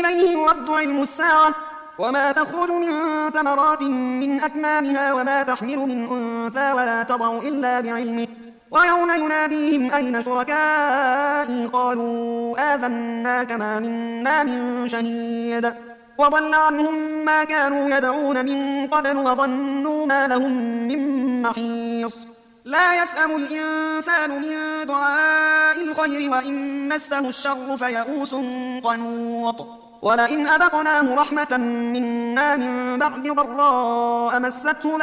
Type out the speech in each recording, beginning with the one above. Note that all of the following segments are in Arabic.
إليه يرد علم الساعة وما تخرج من ثمرات من أكمامها وما تحمل من أنثى ولا تضع إلا بعلمه ويوم يناديهم أين شركائي قالوا آذناك ما منا من شهيد وضل عنهم ما كانوا يدعون من قبل وظنوا ما لهم من محيص لا يسأم الإنسان من دعاء الخير وإن مسه الشر فيئوس قنوط ولئن أذقناه رحمة منا من بعد ضراء مسته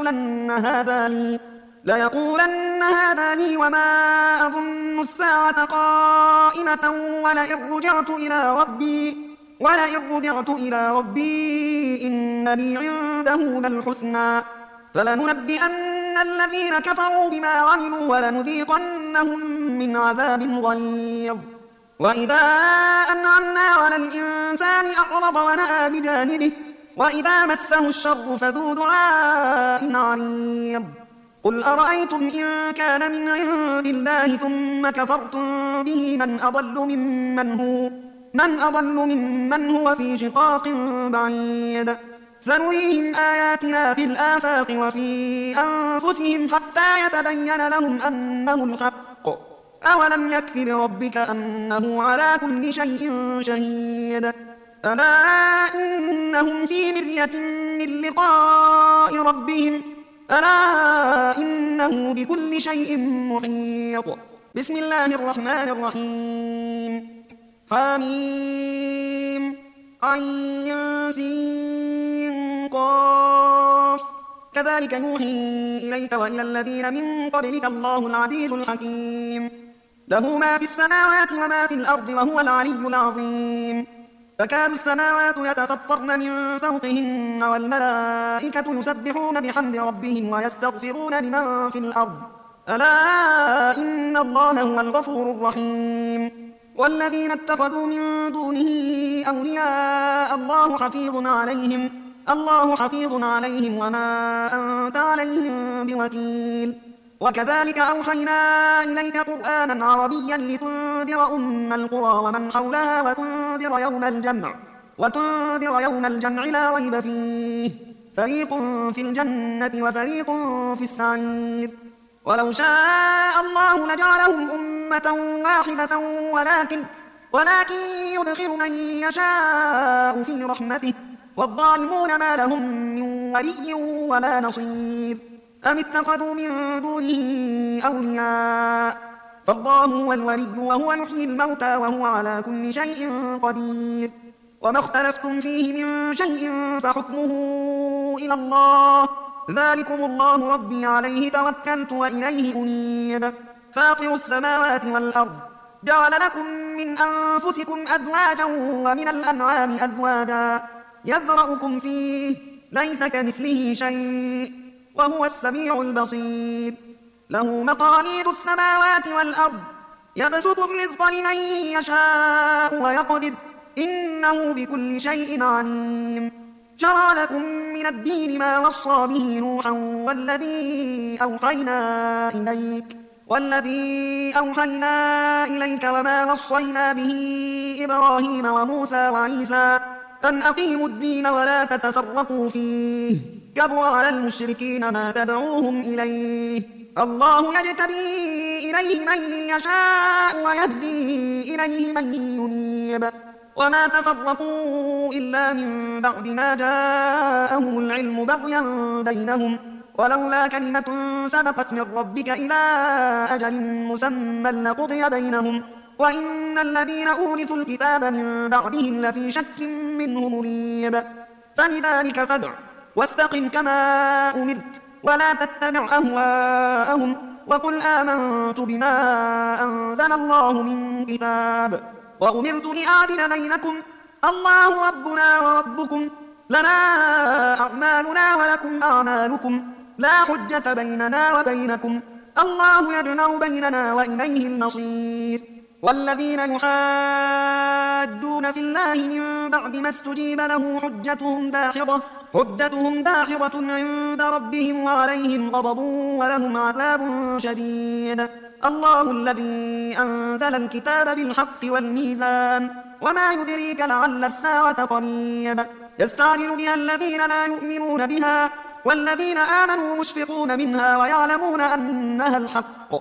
ليقولن هذا لي وما أظن الساعة قائمة ولئن رجعت إلى ربي إن لي عنده للحسنى فلننبئن الذين كفروا بما عملوا ولنذيقنهم من عذاب غليظ وإذا أنعمنا على الإنسان أعرض ونأى بجانبه وإذا مسه الشر فذو دعاء عريض قل أرأيتم إن كان من عند الله ثم كفرتم به من أضل ممن هو في شقاق بعيد سنريهم آياتنا في الآفاق وفي أنفسهم حتى يتبين لهم أنه الحق أولم يكف بربك أنه على كل شيء شهيد ألا إنهم في مرية من لقاء ربهم ألا إنه بكل شيء محيط بسم الله الرحمن الرحيم حميم عين سين قاف كذلك يوحي إليك وإلى الذين من قبلك الله العزيز الحكيم له ما في السماوات وما في الأرض وهو العلي العظيم تكاد السماوات يتفطرن من فوقهن والملائكة يسبحون بحمد ربهم ويستغفرون لمن في الأرض ألا إن الله هو الغفور الرحيم والذين اتخذوا من دونه أولياء الله حفيظ عليهم وما أنت عليهم بوكيل وكذلك أوحينا إليك قرآنا عربيا لتنذر أم القرى ومن حولها وتنذر يوم الجمع لا ريب فيه فريق في الجنة وفريق في السعير ولو شاء الله لجعلهم أمة واحدة ولكن يدخل من يشاء في رحمته والظالمون ما لهم من ولي ولا نصير أم اتخذوا من دونه أولياء فالله هو الولي وهو يحيي الموتى وهو على كل شيء قدير وما اختلفتم فيه من شيء فحكمه إلى الله ذلكم الله ربي عليه توكلت وإليه أنيب فاطر السماوات والأرض جعل لكم من أنفسكم أزواجا ومن الأنعام أزواجا يذرأكم فيه ليس كمثله شيء وهو السميع البصير له مقاليد السماوات والأرض يبسط الرزق لمن يشاء ويقدر إنه بكل شيء عليم شرع لكم من الدين ما وصى به نوحا والذي أوحينا إليك وما وصينا به إبراهيم وموسى وعيسى أن أقيموا الدين ولا تتفرقوا فيه كبر على المشركين ما تدعوهم إليه الله يجتبي إليه من يشاء ويهدي إليه من ينيب وما تفرقوا إلا من بعد ما جاءهم العلم بغيا بينهم ولولا كلمة سبقت من ربك إلى أجل مسمى لقضي بينهم وإن الذين أورثوا الكتاب من بعدهم لفي شك منه مريب فلذلك فادع واستقم كما أمرت ولا تتبع أهواءهم وقل آمنت بما أنزل الله من كتاب وأمرت لأعدل بينكم الله ربنا وربكم لنا أعمالنا ولكم أعمالكم لا حجة بيننا وبينكم الله يجمع بيننا وإليه المصير والذين يحاجون في الله من بعد ما استجيب له حجتهم داحضة عند ربهم وعليهم غضب ولهم عذاب شديد الله الذي أنزل الكتاب بالحق والميزان وما يدريك لعل الساعة قريب يستعجل بها الذين لا يؤمنون بها والذين آمنوا مشفقون منها ويعلمون أنها الحق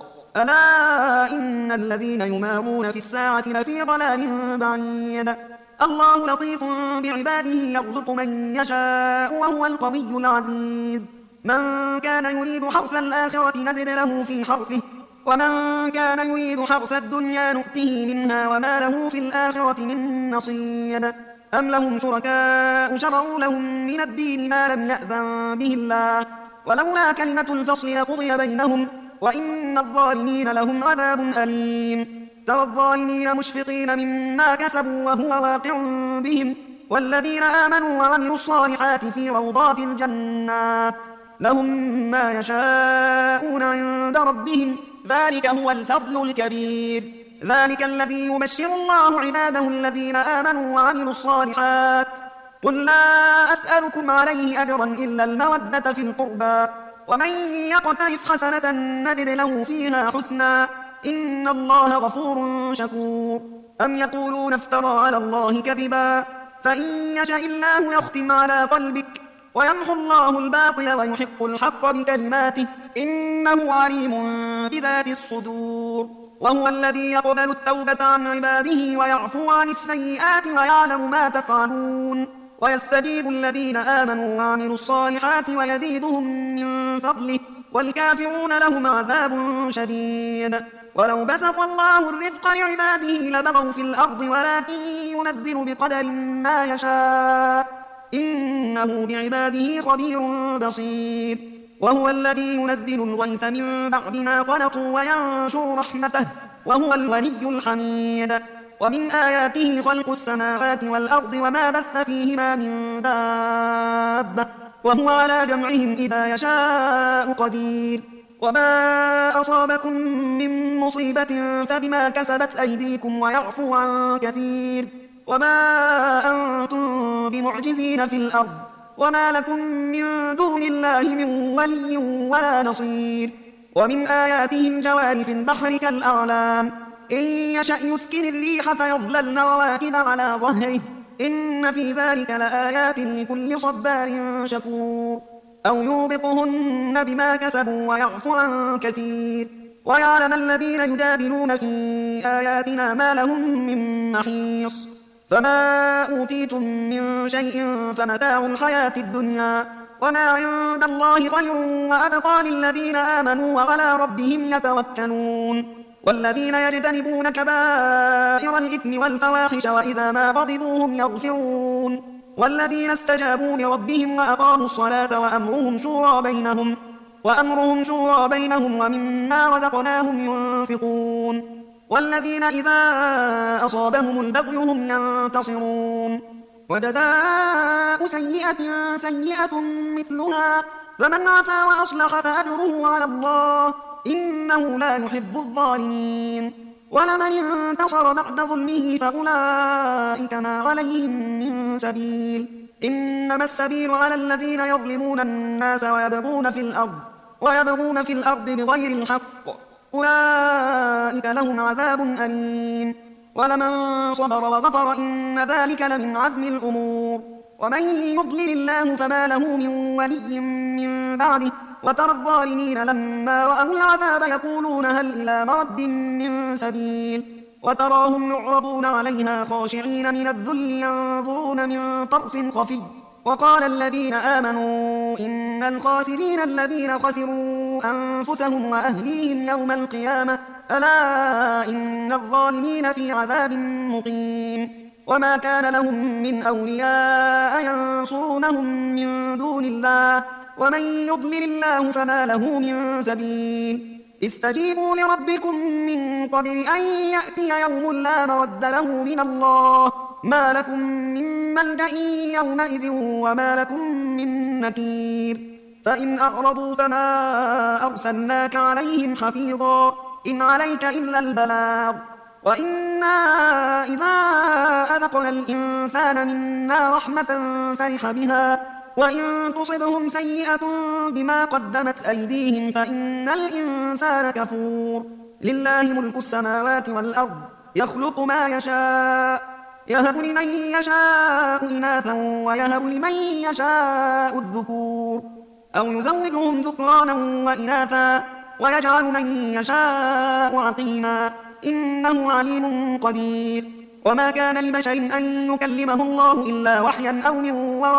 ألا إن الذين يمارون في الساعة لفي ضلال بعيد الله لطيف بعباده يرزق من يشاء وهو القوي العزيز من كان يريد حرث الآخرة نزد له في حرثه ومن كان يريد حرث الدنيا نؤته منها وما له في الآخرة من نصيب أم لهم شركاء شرعوا لهم من الدين ما لم يأذن به الله ولولا كلمة الفصل لقضي بينهم وإن الظالمين لهم عذاب أليم ترى الظالمين مشفقين مما كسبوا وهو واقع بهم والذين آمنوا وعملوا الصالحات في روضات الجنات لهم ما يشاءون عند ربهم ذلك هو الفضل الكبير ذلك الذي يبشر الله عباده الذين آمنوا وعملوا الصالحات قل لا أسألكم عليه أجرا إلا المودة في القربى ومن يقترف حسنة نزد له فيها حسنا إن الله غفور شكور أم يقولون افترى على الله كذبا فإن يشاء الله يختم على قلبك ويمحو الله الباطل ويحق الحق بكلماته إنه عليم بذات الصدور وهو الذي يقبل التوبة عن عباده ويعفو عن السيئات ويعلم ما تفعلون ويستجيب الذين آمنوا وعملوا الصالحات ويزيدهم من فضله والكافرون لهم عذاب شديد ولو بسط الله الرزق لعباده لبغوا في الأرض ولكن ينزل بقدر ما يشاء إنه بعباده خبير بصير وهو الذي ينزل الغيث من بعد ما قنطوا وينشر رحمته وهو الولي الحميد ومن آياته خلق السماوات والأرض وما بث فيهما من دابة وهو على جمعهم إذا يشاء قدير وما أصابكم من مصيبة فبما كسبت أيديكم ويعفو عن كثير وما أنتم بمعجزين في الأرض وما لكم من دون الله من ولي ولا نصير ومن آياته الجوار في البحر كالأعلام إن يشأ يسكن الريح فيظللن رواكد على ظهره إن في ذلك لآيات لكل صبار شكور أو يوبقهن بما كسبوا ويعفو عن كثير ويعلم الذين يجادلون في آياتنا ما لهم من محيص فما أوتيتم من شيء فمتاع الحياة الدنيا وما عند الله خير وأبقى للذين آمنوا وعلى ربهم يتوكلون والذين يجتنبون كبائر الإثم والفواحش وإذا ما غضبوا هم يغفرون والذين استجابوا لربهم وأقاموا الصلاة وأمرهم شورى بينهم ومما رزقناهم ينفقون والذين إذا أصابهم البغي هم ينتصرون وجزاء سيئة سيئة مثلها فمن عفا وأصلح فأجره على الله إنه لا يحب الظالمين ولمن انتصر بعد ظلمه فأولئك ما عليهم من سبيل إنما السبيل على الذين يظلمون الناس ويبغون في الأرض بغير الحق أولئك لهم عذاب أليم ولمن صبر وغفر إن ذلك لمن عزم الأمور ومن يضلل الله فما له من ولي من بعده وترى الظالمين لما رأوا العذاب يقولون هل إلى مرد من سبيل وتراهم يعرضون عليها خاشعين من الذل ينظرون من طرف خفي وقال الذين آمنوا إن الخاسرين الذين خسروا أنفسهم وأهليهم يوم القيامة ألا إن الظالمين في عذاب مقيم وما كان لهم من أولياء ينصرونهم من دون الله ومن يضلل الله فما له من سبيل استجيبوا لربكم من قبل أن يأتي يوم لا مرد له من الله ما لكم من ملجأ يومئذ وما لكم من نكير فإن أعرضوا فما أرسلناك عليهم حفيظا إن عليك إلا البلاغ وإنا إذا أذقنا الإنسان منا رحمة فرح بها وإن تصبهم سيئة بما قدمت أيديهم فإن الإنسان كفور لله ملك السماوات والأرض يخلق ما يشاء يهب لمن يشاء إناثا ويهب لمن يشاء الذكور أو يزوجهم ذكرانا وإناثا ويجعل من يشاء عقيما إنه عليم قدير. وما كان لبشر أن يكلمه الله إلا وحيا أو من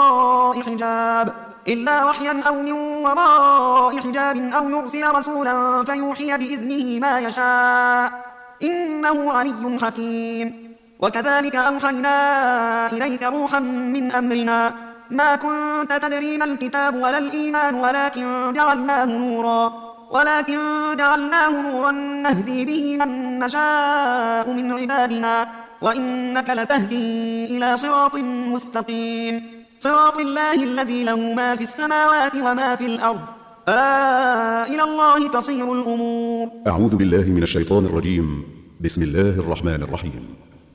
وراء حجاب أو يرسل رسولا فيوحي بإذنه ما يشاء إنه علي حكيم. وكذلك أوحينا إليك روحا من أمرنا ما كنت تدري ما الكتاب ولا الإيمان ولكن جعلناه نورا نهدي به من نشاء من عبادنا وإنك لتهدي إلى صراط مستقيم صراط الله الذي له ما في السماوات وما في الأرض ألا إلى الله تصير الأمور. أعوذ بالله من الشيطان الرجيم. بسم الله الرحمن الرحيم.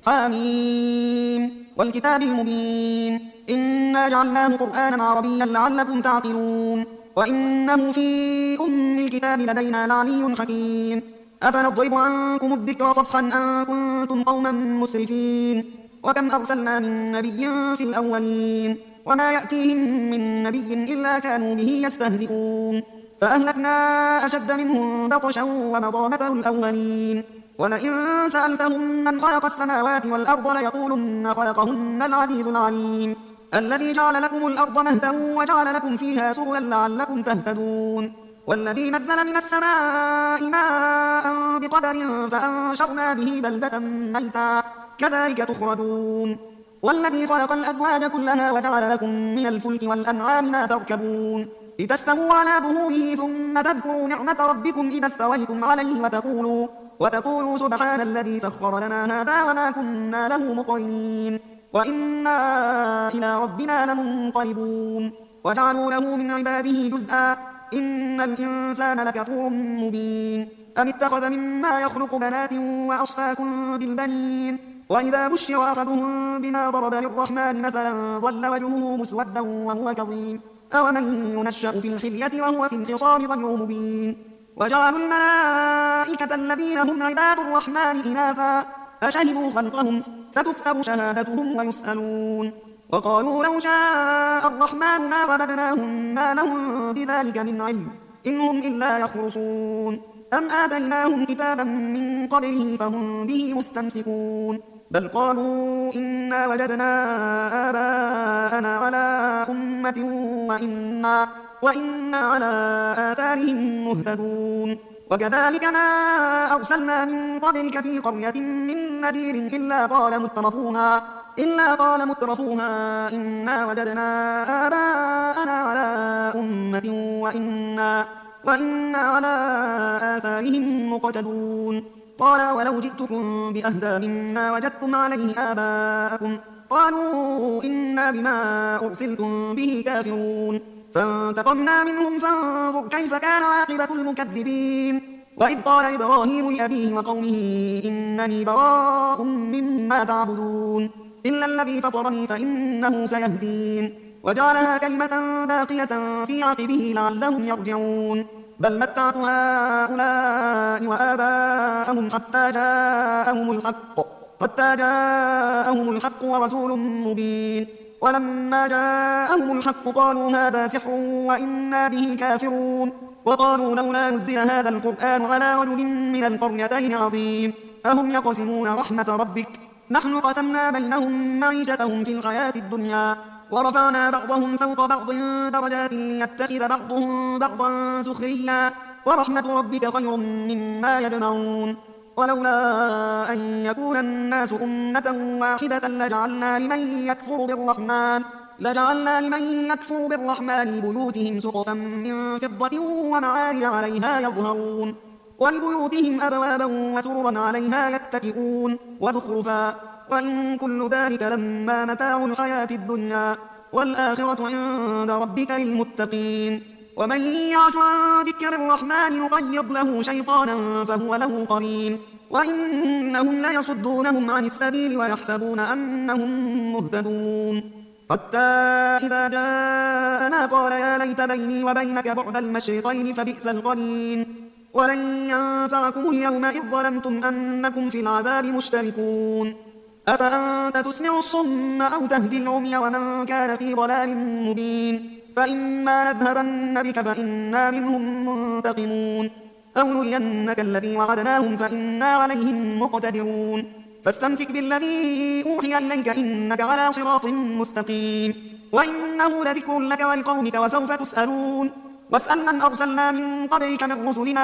حميم والكتاب المبين إنا جعلناه قرآنا عربيا لعلكم تعقلون وإنه في أم الكتاب لدينا لعلي حكيم. أفنضرب عنكم الذكر صفحا أن كنتم قوما مسرفين وكم أرسلنا من نبي في الأولين وما يأتيهم من نبي إلا كانوا به يستهزئون فأهلكنا أشد منهم بطشا ومضى مثل الأولين ولئن سألتهم من خلق السماوات والأرض ليقولن خلقهن العزيز العليم الذي جعل لكم الأرض مهدا وجعل لكم فيها سبلا لعلكم تهتدون والذي نزل من السماء ماء بقدر فأنشرنا به بلدة ميتا كذلك تخرجون والذي خلق الأزواج كلها وجعل لكم من الفلك والأنعام ما تركبون لتستووا على ظهوره ثم تذكروا نعمة ربكم إذا استويتم عليه وتقولوا سبحان الذي سخر لنا هذا وما كنا له مقرنين وإنا إلى ربنا لمنقلبون وجعلوا له من عباده جزءا إن الإنسان لكفور مبين أم اتخذ مما يخلق بنات وأصفاكم بالبنين وإذا بشر أحدهم بما ضرب للرحمن مثلا ظل وجهه مسودا وهو كظيم أومن ينشأ في الحلية وهو في الخصام غير مبين وجعلوا الملائكة الذين هم عباد الرحمن إناثا أشهدوا خلقهم ستكتب شهادتهم ويسألون وقالوا لو شاء الرحمن ما عبدناهم ما لهم بذلك من علم إن هم إلا يخرصون أم آتيناهم كتابا من قبله فهم به مستمسكون بل قالوا إنا وجدنا آباءنا على أمة وإنا على آثارهم مهتدون وكذلك ما أرسلنا من قبلك في قرية من نذير إلا قال مترفوها إنا وجدنا آباءنا على أمة وإنا على آثارهم مقتدون قال ولو جئتكم بأهدى مما وجدتم عليه آباءكم قالوا إنا بما أرسلتم به كافرون فانتقمنا منهم فانظر كيف كان عاقبة المكذبين وإذ قال إبراهيم لأبيه وقومه إنني براء مما تعبدون إلا الذي فطرني فإنه سيهدين وجعلها كلمة باقية في عقبه لعلهم يرجعون بل متعت هؤلاء وآباءهم حتى جاءهم الحق ورسول مبين ولما جاءهم الحق قالوا هذا سحر وإنا به كافرون وقالوا لولا نزل هذا القرآن على رجل من القريتين عظيم أهم يقسمون رحمة ربك نحن قسمنا بينهم معيشتهم في الحياة الدنيا ورفعنا بعضهم فوق بعض درجات ليتخذ بعضهم بعضا سخريا ورحمة ربك خير مما يجمعون ولولا أن يكون الناس أمة واحدة لجعلنا لمن يكفر بالرحمن لبيوتهم سقفا من فضة ومعارج عليها يظهرون ولبيوتهم أبوابا وسررا عليها يتكئون وزخرفا وإن كل ذلك لما متاع الحياة الدنيا والآخرة عند ربك للمتقين ومن يعش عن ذكر الرحمن يقيض له شيطانا فهو له قرين وإنهم ليصدونهم عن السبيل ويحسبون أنهم مهتدون حتى إذا جاءنا قال يا ليت بيني وبينك بعد المشرقين فبئس القرين ولن ينفعكم اليوم إذ ظلمتم أنكم في العذاب مشتركون أفأنت تسمع الصم أو تهدي العمي ومن كان في ضلال مبين فإما نذهبن بك فإنا منهم منتقمون أو نرينك الذي وعدناهم فإنا عليهم مقتدرون فاستمسك بالذي أوحي إليك إنك على صراط مستقيم وإنه لذكر لك ولقومك وسوف تسألون واسأل من أرسلنا من قبلك من رسلنا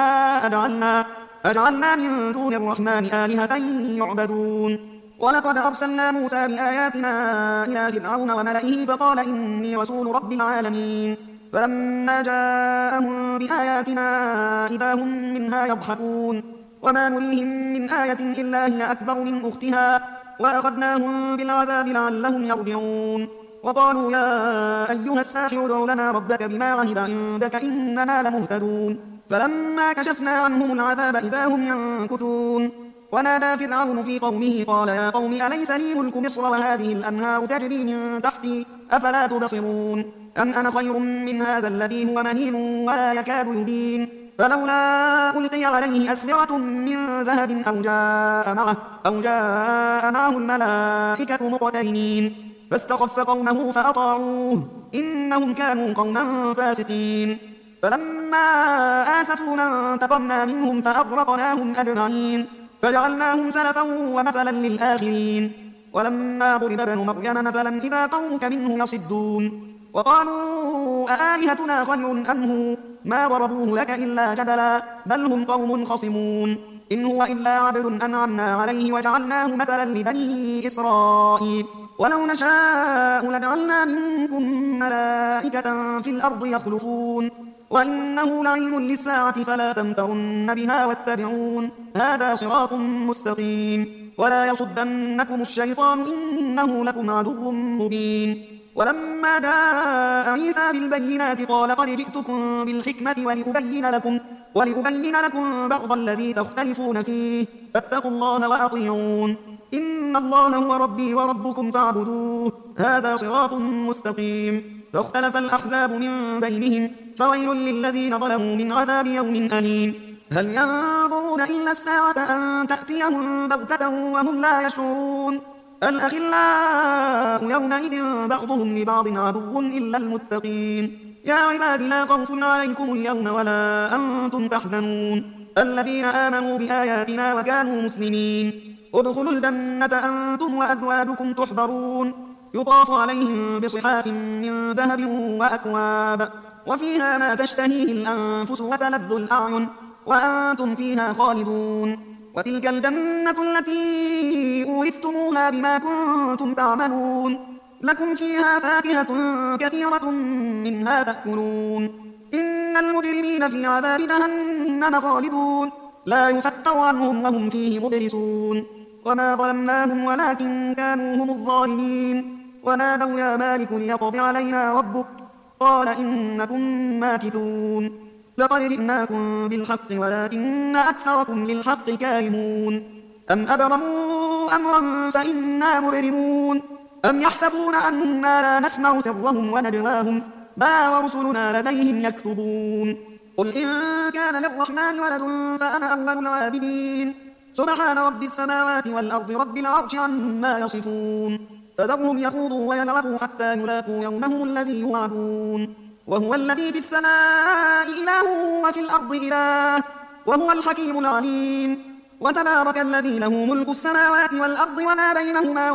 أجعلنا من دون الرحمن آلهة يعبدون ولقد أرسلنا موسى بآياتنا إلى فرعون وملئه فقال إني رسول رب العالمين فلما جاءهم بآياتنا إذا هم منها يضحكون وما نريهم من آية إلا هي أكبر من أختها وأخذناهم بالعذاب لعلهم يرجعون وقالوا يا أيها الساحر ادع لنا ربك بما عهد عندك إننا لمهتدون فلما كشفنا عنهم العذاب إذا هم ينكثون ونادى فرعون في قومه قال يا قوم أليس لي ملك مصر وهذه الأنهار تجري من تحتي أفلا تبصرون أم أنا خير من هذا الذي هو مهين ولا يكاد يبين فلولا ألقي عليه أسورة من ذهب أو جاء معه الملائكة مقترنين فاستخف قومه فأطاعوه إنهم كانوا قوما فاسقين فلما آسفونا انتقمنا منهم فأغرقناهم أجمعين فجعلناهم سلفا ومثلا للآخرين ولما ضرب ابن مريم مثلا إذا قومك منه يصدون وقالوا أآلهتنا خير أم هو ما ضربوه لك إلا جدلا بل هم قوم خصمون إن هو إلا عبد أنعمنا عليه وجعلناه مثلا لبني إسرائيل ولو نشاء لجعلنا منكم ملائكة في الأرض يخلفون وإنه لعلم للساعة فلا تمترن بها واتبعون هذا صراط مستقيم ولا يصدنكم الشيطان إنه لكم عدو مبين ولما جاء عيسى بالبينات قال قد جئتكم بالحكمة ولأبين لكم بعض الذي تختلفون فيه فاتقوا الله وأطيعون إن الله هو ربي وربكم فاعبدوه هذا صراط مستقيم فاختلف الأحزاب من بينهم فويل للذين ظلموا من عذاب يوم أليم هل ينظرون إلا الساعة أن تأتيهم بغتة وهم لا يشعرون الأخلاء يومئذ بعضهم لبعض عدو إلا المتقين يا عباد لا خوف عليكم اليوم ولا أنتم تحزنون الذين آمنوا بآياتنا وكانوا مسلمين ادخلوا الجنة أنتم وأزواجكم تحبرون يطاف عليهم بصحاف من ذهب وأكواب وفيها ما تشتهيه الأنفس وتلذ الأعين وأنتم فيها خالدون وتلك الجنة التي أورثتموها بما كنتم تعملون لكم فيها فاكهة كثيرة منها تأكلون إن المجرمين في عذاب جهنم خالدون لا يفتر عنهم وهم فيه مبلسون وما ظلمناهم ولكن كانوا هم الظالمين ونادوا يا مالك ليقض علينا ربك قال إنكم ماكثون لقد جئناكم بالحق ولكن أكثركم للحق كارهون أم أبرموا أمرا فإنا مبرمون أم يحسبون أنا لا نسمع سرهم ونجواهم بلى ورسلنا لديهم يكتبون قل إن كان للرحمن ولد فأنا أول العابدين سبحان رب السماوات والأرض رب العرش عما يصفون فذرهم يخوضوا ويلعبوا حتى يلاقوا يومهم الذي يوعدون وهو الذي في السماء إله وفي الأرض إله وهو الحكيم العليم وتبارك الذي له ملك السماوات والأرض وما بينهما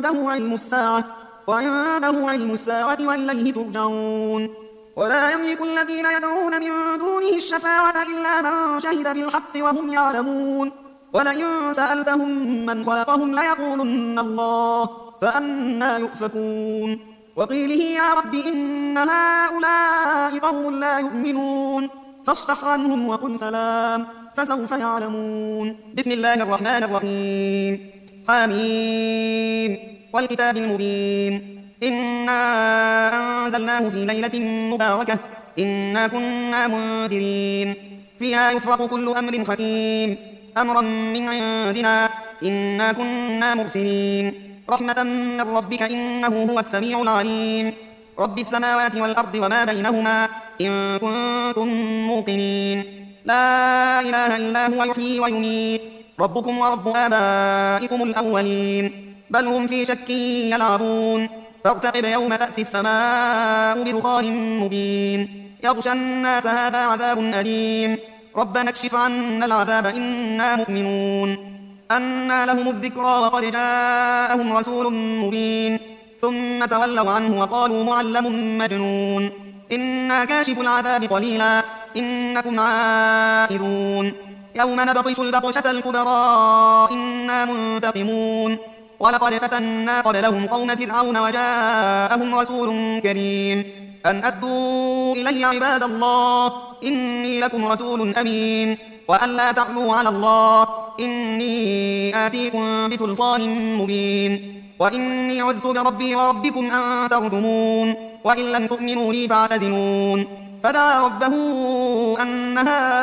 وعنده علم الساعة وإليه ترجعون ولا يملك الذين يدعون من دونه الشفاعة إلا من شهد بالحق وهم يعلمون ولئن سألتهم من خلقهم ليقولن الله فأنى يؤفكون وقيله يا رب إن هؤلاء قوم لا يؤمنون فاصفح عنهم وقل سلام فسوف يعلمون بسم الله الرحمن الرحيم حميم والكتاب المبين إنا أنزلناه في ليلة مباركة إنا كنا منذرين فيها يفرق كل أمر حكيم أمرا من عندنا إنا كنا مرسلين رحمة من ربك إنه هو السميع العليم رب السماوات والأرض وما بينهما إن كنتم موقنين لا إله إلا هو يحيي ويميت ربكم ورب آبائكم الأولين بل هم في شك يلعبون فارتقب يوم تأتي السماء بدخان مبين يغشى الناس هذا عذاب أليم ربنا اكشف عنا العذاب إنا مؤمنون أنى لهم الذكرى وقد جاءهم رسول مبين ثم تولوا عنه وقالوا معلم مجنون إنا كاشف العذاب قليلا إنكم عائدون يوم نبطش البطشة الكبرى إنا منتقمون ولقد فتنا قبلهم قوم فرعون وجاءهم رسول كريم أن أدوا إلي عباد الله إني لكم رسول أمين وأن لا تعلوا على الله إني آتيكم بسلطان مبين وإني عذت بربي وربكم أن ترجمون وإن لم تؤمنوا لي فاعتزلون فدعا ربه أن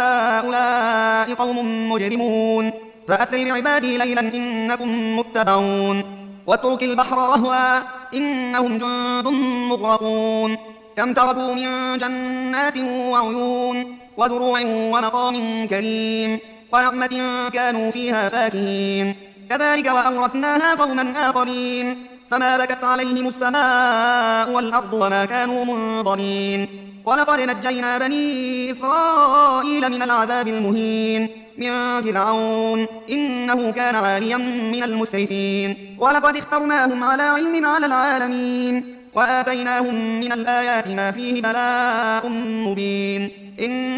هؤلاء قوم مجرمون فأسر بعبادي ليلا إنكم متبعون واترك البحر رهوا إنهم جند مغرقون كم تركوا من جنات وعيون وزروع ومقام كريم ونعمة كانوا فيها فاكهين كذلك وأورثناها قوما آخرين فما بكت عليهم السماء والأرض وما كانوا منظرين ولقد نجينا بني إسرائيل من العذاب المهين من فرعون إنه كان عاليا من المسرفين ولقد اخترناهم على علم على العالمين وآتيناهم من الآيات ما فيه بلاء مبين إن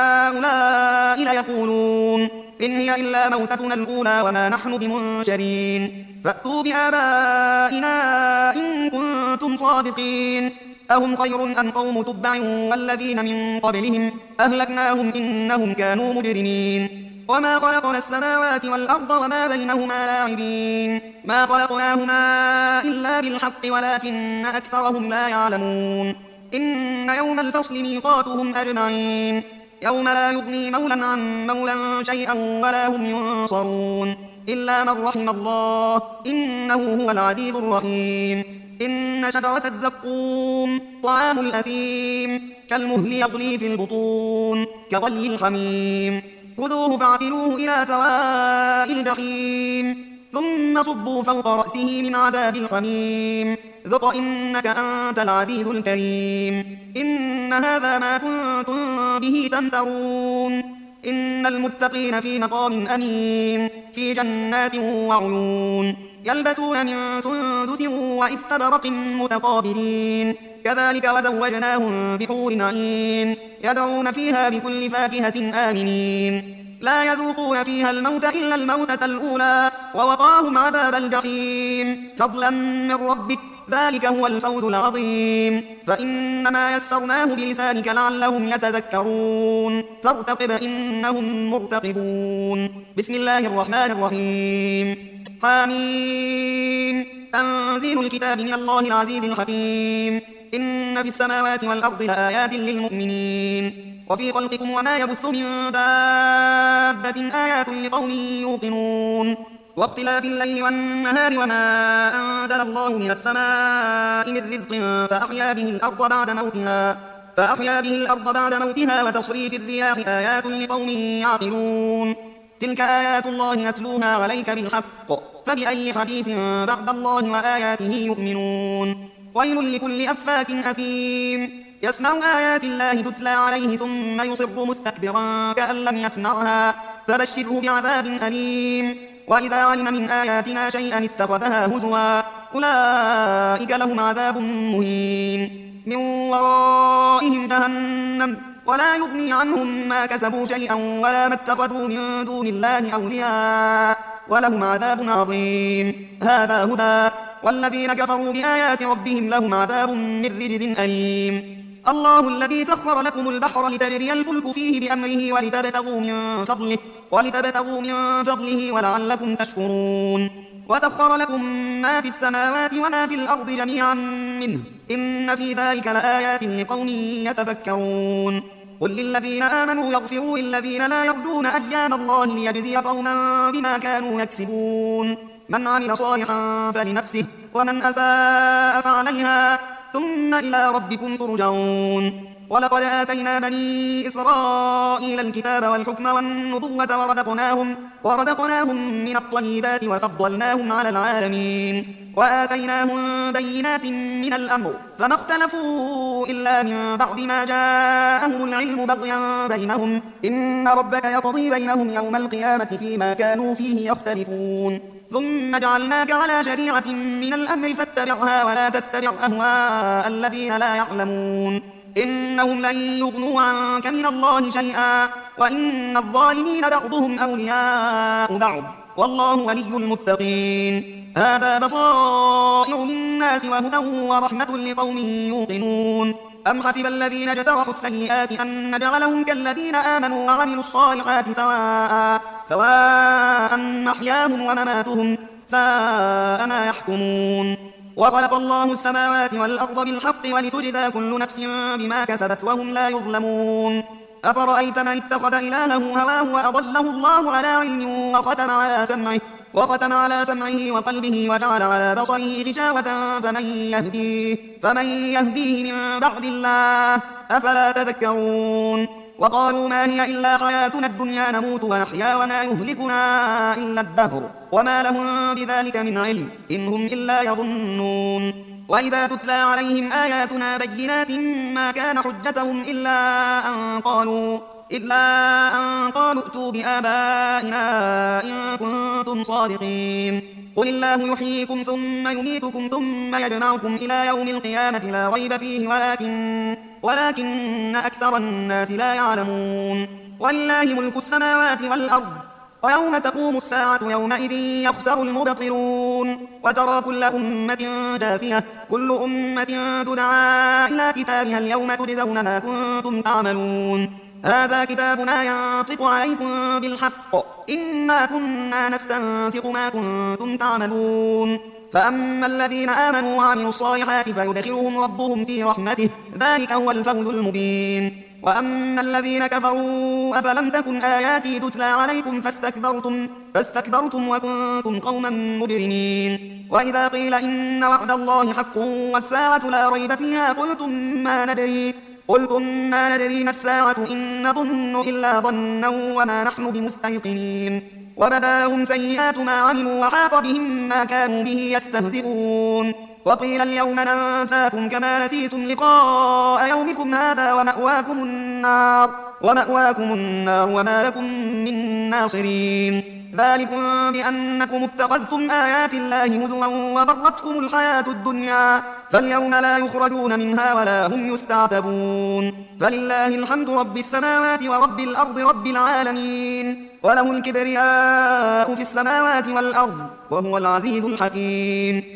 هؤلاء ليقولون إن هي إلا موتتنا الأولى وما نحن بمنشرين فأتوا بآبائنا إن كنتم صادقين أهم خير أم قوم تبع والذين من قبلهم أهلكناهم إنهم كانوا مجرمين وما خلقنا السماوات والأرض وما بينهما لاعبين ما خلقناهما إلا بالحق ولكن أكثرهم لا يعلمون إن يوم الفصل ميقاتهم أجمعين يوم لا يغني مولا عن مولا شيئا ولا هم ينصرون إلا من رحم الله إنه هو العزيز الرحيم إن شجرة الزقوم طعام الأثيم كالمهل يغلي في البطون كغلي الحميم خذوه فاعتلوه إلى سواء الجحيم ثم صبوا فوق رأسه من عذاب الحميم ذق إنك أنت العزيز الكريم إن هذا ما كنتم به تمترون إن المتقين في مقام أمين في جنات وعيون يلبسون من سندس واستبرق متقابلين كذلك وزوجناهم بحور عين يدعون فيها بكل فاكهة آمنين لا يذوقون فيها الموت إلا الموتة الأولى ووقاهم عذاب الجحيم فضلا من ربك ذلك هو الفوز العظيم فإنما يسرناه بلسانك لعلهم يتذكرون فارتقب إنهم مرتقبون بسم الله الرحمن الرحيم حميم تنزيل الكتاب من الله العزيز الحكيم إن في السماوات والأرض لآيات للمؤمنين وفي خلقكم وما يبث من دابة آيات لقوم يوقنون واختلاف الليل والنهار وما أنزل الله من السماء من رزق فأحيا به الأرض بعد موتها وتصريف الرياح آيات لقوم يعقلون تلك آيات الله نتلوها عليك بالحق فبأي حديث بعد الله وآياته يؤمنون ويل لكل أفاك أثيم يسمع آيات الله تتلى عليه ثم يصر مستكبرا كأن لم يسمعها فبشره بعذاب أليم وإذا علم من آياتنا شيئا اتخذها هزوا أولئك لهم عذاب مهين من ورائهم جهنم ولا يغني عنهم ما كسبوا شيئا ولا ما اتخذوا من دون الله أولياء ولهم عذاب عظيم هذا هدى والذين كفروا بآيات ربهم لهم عذاب من رجز أليم الله الذي سخر لكم البحر لتجري الفلك فيه بأمره ولتبتغوا من فضله ولعلكم تشكرون وسخر لكم ما في السماوات وما في الأرض جميعا منه إن في ذلك لآيات لقوم يتفكرون قل للذين آمنوا يغفروا للذين لا يرجون أيام الله ليجزي قوما بما كانوا يكسبون من عمل صالحا فلنفسه ومن أساء فعليها ثم إلى ربكم ترجعون. ولقد آتينا بني إسرائيل الكتاب والحكم والنبوة ورزقناهم من الطيبات وفضلناهم على العالمين وآتيناهم بينات من الأمر فما اختلفوا إلا من بعد ما جاءهم العلم بغيا بينهم إن ربك يقضي بينهم يوم القيامة فيما كانوا فيه يختلفون. ثم جعلناك على شريعة من الأمر فاتبعها ولا تتبع أهواء الذين لا يعلمون إنهم لن يغنوا عنك من الله شيئا وإن الظالمين بعضهم أولياء بعض والله ولي المتقين. هذا بصائر للناس وهدى ورحمة لقوم يوقنون. أم حسب الذين اجترحوا السيئات أن نجعلهم كالذين آمنوا وعملوا الصالحات سواء محياهم ومماتهم ساء ما يحكمون. وخلق الله السماوات والأرض بالحق ولتجزى كل نفس بما كسبت وهم لا يظلمون. أفرأيت من اتخذ إلهه هواه وأضله الله على علم وختم على سمعه وقلبه وجعل على بصره غشاوة فمن يهديه من بعد الله أفلا تذكرون. وقالوا ما هي إلا حياتنا الدنيا نموت ونحيا وما يهلكنا إلا الدهر وما لهم بذلك من علم إن هم إلا يظنون. وإذا تتلى عليهم آياتنا بينات ما كان حجتهم إلا أن قالوا ائتوا بآبائنا إن كنتم صادقين. قل الله يحييكم ثم يميتكم ثم يجمعكم إلى يوم القيامة لا ريب فيه ولكن أكثر الناس لا يعلمون. ولله ملك السماوات والأرض ويوم تقوم الساعة يومئذ يخسر المبطلون. وترى كل أمة جاثية كل أمة تدعى إلى كتابها اليوم تجزون ما كنتم تعملون. هذا كتابنا ينطق عليكم بالحق إنا كنا نستنسخ ما كنتم تعملون. فأما الذين آمنوا وعملوا الصالحات فيدخلهم ربهم في رحمته ذلك هو الفوز المبين. وأما الذين كفروا أفلم تكن آياتي تتلى عليكم فاستكبرتم وكنتم قوما مجرمين. وإذا قيل إن وعد الله حق والساعة لا ريب فيها قلتم ما ندري ما الساعة إن نظن إلا ظنا وما نحن بمستيقنين. وبدا لهم سيئات ما عملوا وحاق بهم ما كانوا به يستهزئون. وقيل اليوم ننساكم كما نسيتم لقاء يومكم هذا ومأواكم النار وما لكم من ناصرين. ذلكم بأنكم اتخذتم آيات الله هزوا وغرتكم الحياة الدنيا فاليوم لا يخرجون منها ولا هم يستعتبون. فلله الحمد رب السماوات ورب الأرض رب العالمين وله الكبرياء في السماوات والأرض وهو العزيز الحكيم.